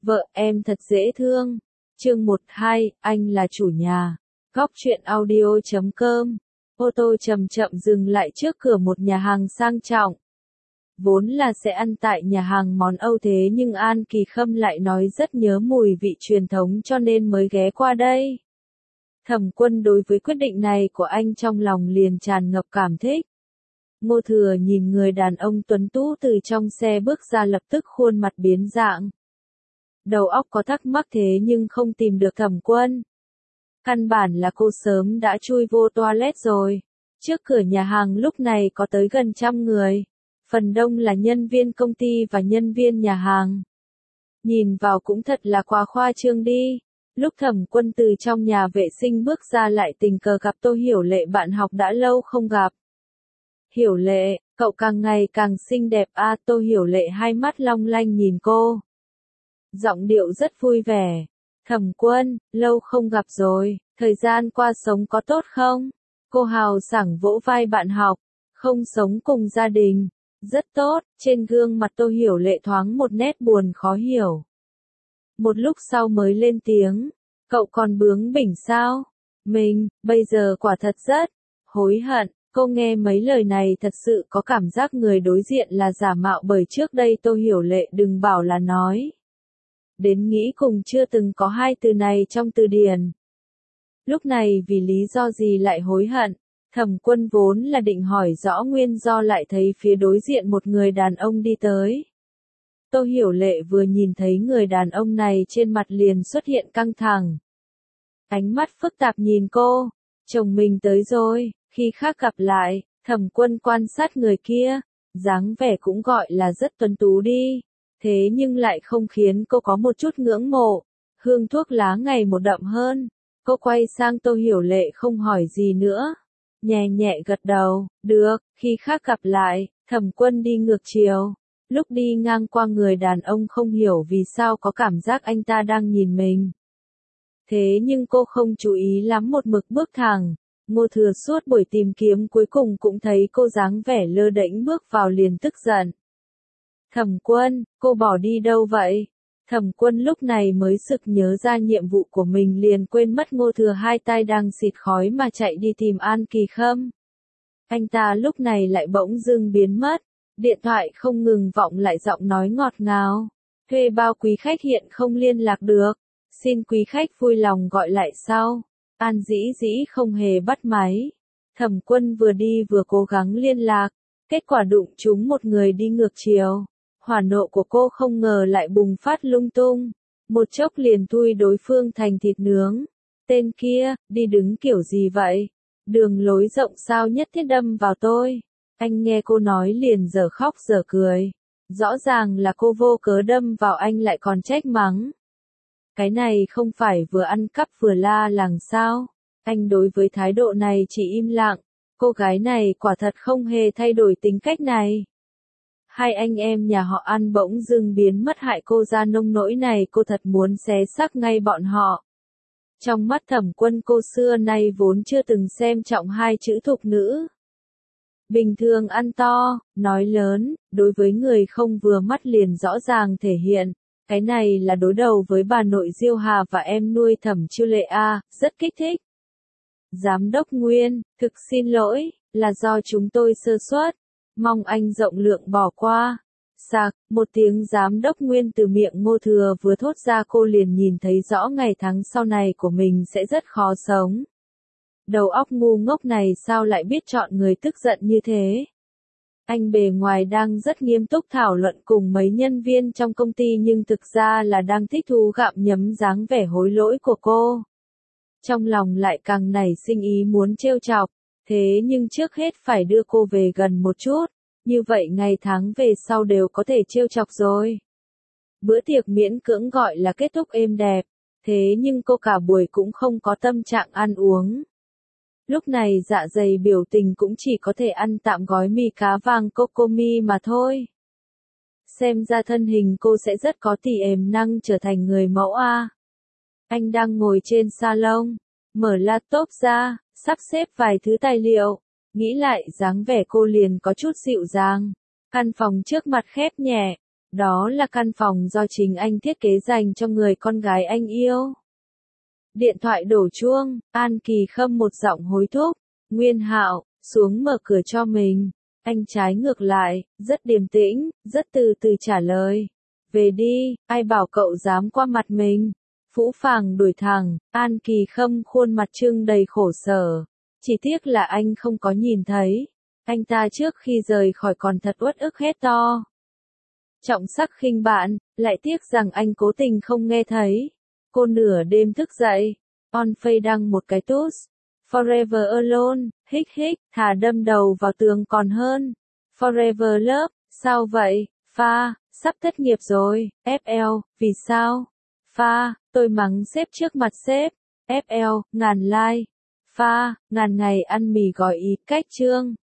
Vợ em thật dễ thương. Chương 12, anh là chủ nhà. Góc truyện audio.com. Ô tô chậm chậm dừng lại trước cửa một nhà hàng sang trọng. Vốn là sẽ ăn tại nhà hàng món Âu thế nhưng An Kỳ Khâm lại nói rất nhớ mùi vị truyền thống cho nên mới ghé qua đây. Thẩm Quân đối với quyết định này của anh trong lòng liền tràn ngập cảm thích. Ngô Thừa nhìn người đàn ông tuấn tú từ trong xe bước ra lập tức khuôn mặt biến dạng. Đầu óc có thắc mắc thế nhưng không tìm được Thẩm Quân. Căn bản là cô sớm đã chui vô toilet rồi. Trước cửa nhà hàng lúc này có tới gần 100 người. Phần đông là nhân viên công ty và nhân viên nhà hàng. Nhìn vào cũng thật là quá khoa trương đi. Lúc Thẩm Quân từ trong nhà vệ sinh bước ra lại tình cờ gặp Tô Hiểu Lệ, bạn học đã lâu không gặp. Hiểu Lệ, cậu càng ngày càng xinh đẹp a. Tô Hiểu Lệ hai mắt long lanh nhìn cô. Giọng điệu rất vui vẻ. Thẩm Quân, lâu không gặp rồi, thời gian qua sống có tốt không? Cô hào sảng vỗ vai bạn học. Không sống cùng gia đình. Rất tốt, trên gương mặt Tô Hiểu Lệ thoáng một nét buồn khó hiểu. Một lúc sau mới lên tiếng. Cậu còn bướng bỉnh sao? Mình, bây giờ quả thật rất hối hận. Cô nghe mấy lời này thật sự có cảm giác người đối diện là giả mạo bởi trước đây Tô Hiểu Lệ đừng bảo là nói. Đến nghĩ cùng chưa từng có hai từ này trong từ điển. Lúc này vì lý do gì lại hối hận? Thẩm Quân vốn là định hỏi rõ nguyên do lại thấy phía đối diện một người đàn ông đi tới. Tô Hiểu Lệ vừa nhìn thấy người đàn ông này trên mặt liền xuất hiện căng thẳng. Ánh mắt phức tạp nhìn cô. Chồng mình tới rồi. Khi khác gặp lại, Thẩm Quân quan sát người kia. Dáng vẻ cũng gọi là rất tuấn tú đi. Thế nhưng lại không khiến cô có một chút ngưỡng mộ. Hương thuốc lá ngày một đậm hơn. Cô quay sang Tô Hiểu Lệ không hỏi gì nữa. Nhẹ nhẹ gật đầu. Được, khi khác gặp lại. Thẩm Quân đi ngược chiều. Lúc đi ngang qua người đàn ông không hiểu vì sao có cảm giác anh ta đang nhìn mình. Thế nhưng cô không chú ý lắm, một mực bước thẳng. Ngô Thừa suốt buổi tìm kiếm cuối cùng cũng thấy cô dáng vẻ lơ đễnh bước vào liền tức giận. Thẩm Quân, cô bỏ đi đâu vậy? Thẩm Quân lúc này mới sực nhớ ra nhiệm vụ của mình liền quên mất Ngô Thừa hai tay đang xịt khói mà chạy đi tìm An Kỳ Khâm. Anh ta lúc này lại bỗng dưng biến mất. Điện thoại không ngừng vọng lại giọng nói ngọt ngào. Thuê bao quý khách hiện không liên lạc được. Xin quý khách vui lòng gọi lại sau. An dĩ dĩ không hề bắt máy. Thẩm Quân vừa đi vừa cố gắng liên lạc. Kết quả đụng trúng một người đi ngược chiều. Hỏa nộ của cô không ngờ lại bùng phát lung tung. Một chốc liền thui đối phương thành thịt nướng. Tên kia, đi đứng kiểu gì vậy? Đường lối rộng sao nhất thiết đâm vào tôi? Anh nghe cô nói liền dở khóc dở cười. Rõ ràng là cô vô cớ đâm vào anh lại còn trách mắng. Cái này không phải vừa ăn cắp vừa la làng sao? Anh đối với thái độ này chỉ im lặng. Cô gái này quả thật không hề thay đổi tính cách này. Hai anh em nhà họ An bỗng dưng biến mất hại cô ra nông nỗi này, cô thật muốn xé xác ngay bọn họ. Trong mắt Thẩm Quân cô xưa nay vốn chưa từng xem trọng hai chữ thục nữ. Bình thường ăn to, nói lớn, đối với người không vừa mắt liền rõ ràng thể hiện. Cái này là đối đầu với bà nội Diêu Hà và em nuôi Thẩm Chiêu Lệ a, rất kích thích. Giám đốc Nguyên, thực xin lỗi, là do chúng tôi sơ suất. Mong anh rộng lượng bỏ qua. Sạc, một tiếng giám đốc Nguyên từ miệng Ngô Thừa vừa thốt ra, cô liền nhìn thấy rõ ngày tháng sau này của mình sẽ rất khó sống. Đầu óc ngu ngốc này sao lại biết chọn người tức giận như thế? Anh bề ngoài đang rất nghiêm túc thảo luận cùng mấy nhân viên trong công ty nhưng thực ra là đang thích thú gặm nhấm dáng vẻ hối lỗi của cô. Trong lòng lại càng nảy sinh ý muốn trêu chọc, thế nhưng trước hết phải đưa cô về gần một chút, như vậy ngày tháng về sau đều có thể trêu chọc rồi. Bữa tiệc miễn cưỡng gọi là kết thúc êm đẹp, thế nhưng cô cả buổi cũng không có tâm trạng ăn uống. Lúc này dạ dày biểu tình cũng chỉ có thể ăn tạm gói mì cá vàng Cocomi mà thôi. Xem ra thân hình cô sẽ rất có tiềm năng trở thành người mẫu a. Anh đang ngồi trên salon, mở laptop ra, sắp xếp vài thứ tài liệu. Nghĩ lại dáng vẻ cô liền có chút dịu dàng. Căn phòng trước mặt khép nhẹ. Đó là căn phòng do chính anh thiết kế dành cho người con gái anh yêu. Điện thoại đổ chuông, An Kỳ Khâm một giọng hối thúc. Nguyên Hạo, xuống mở cửa cho mình. Anh trái ngược lại, rất điềm tĩnh, rất từ từ trả lời. Về đi, ai bảo cậu dám qua mặt mình. Phũ phàng đuổi thẳng, An Kỳ Khâm khuôn mặt trưng đầy khổ sở. Chỉ tiếc là anh không có nhìn thấy. Anh ta trước khi rời khỏi còn thật uất ức hét to. Trọng sắc khinh bạn, lại tiếc rằng anh cố tình không nghe thấy. Cô nửa đêm thức dậy. On Face đăng một cái tút. Forever alone, hích hích, thà đâm đầu vào tường còn hơn. Forever love, sao vậy? Pha, sắp thất nghiệp rồi. FL, vì sao? Pha, tôi mắng sếp trước mặt sếp. FL, ngàn like. Pha, ngàn ngày ăn mì gói ý cách chương.